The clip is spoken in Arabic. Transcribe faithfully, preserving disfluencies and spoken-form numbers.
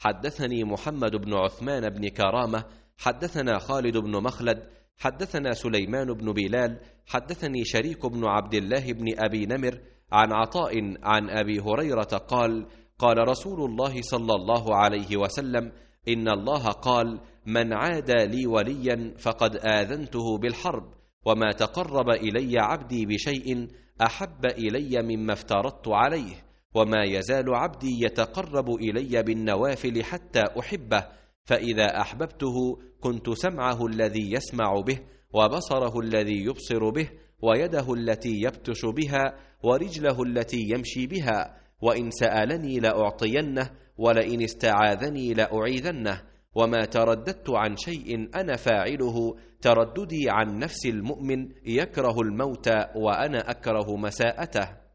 حدثني محمد بن عثمان بن كرامة حدثنا خالد بن مخلد حدثنا سليمان بن بلال حدثني شريك بن عبد الله بن أبي نمر عن عطاء عن أبي هريرة قال قال رسول الله صلى الله عليه وسلم إن الله قال من عادى لي وليا فقد آذنته بالحرب وما تقرب إلي عبدي بشيء أحب إلي مما افترضت عليه وما يزال عبدي يتقرب إلي بالنوافل حتى أحبه فإذا أحببته كنت سمعه الذي يسمع به وبصره الذي يبصر به ويده التي يبطش بها ورجله التي يمشي بها وإن سألني لأعطينه ولئن استعاذني لأعيذنه وما ترددت عن شيء أنا فاعله ترددي عن نفس المؤمن يكره الموت وأنا أكره مساءته.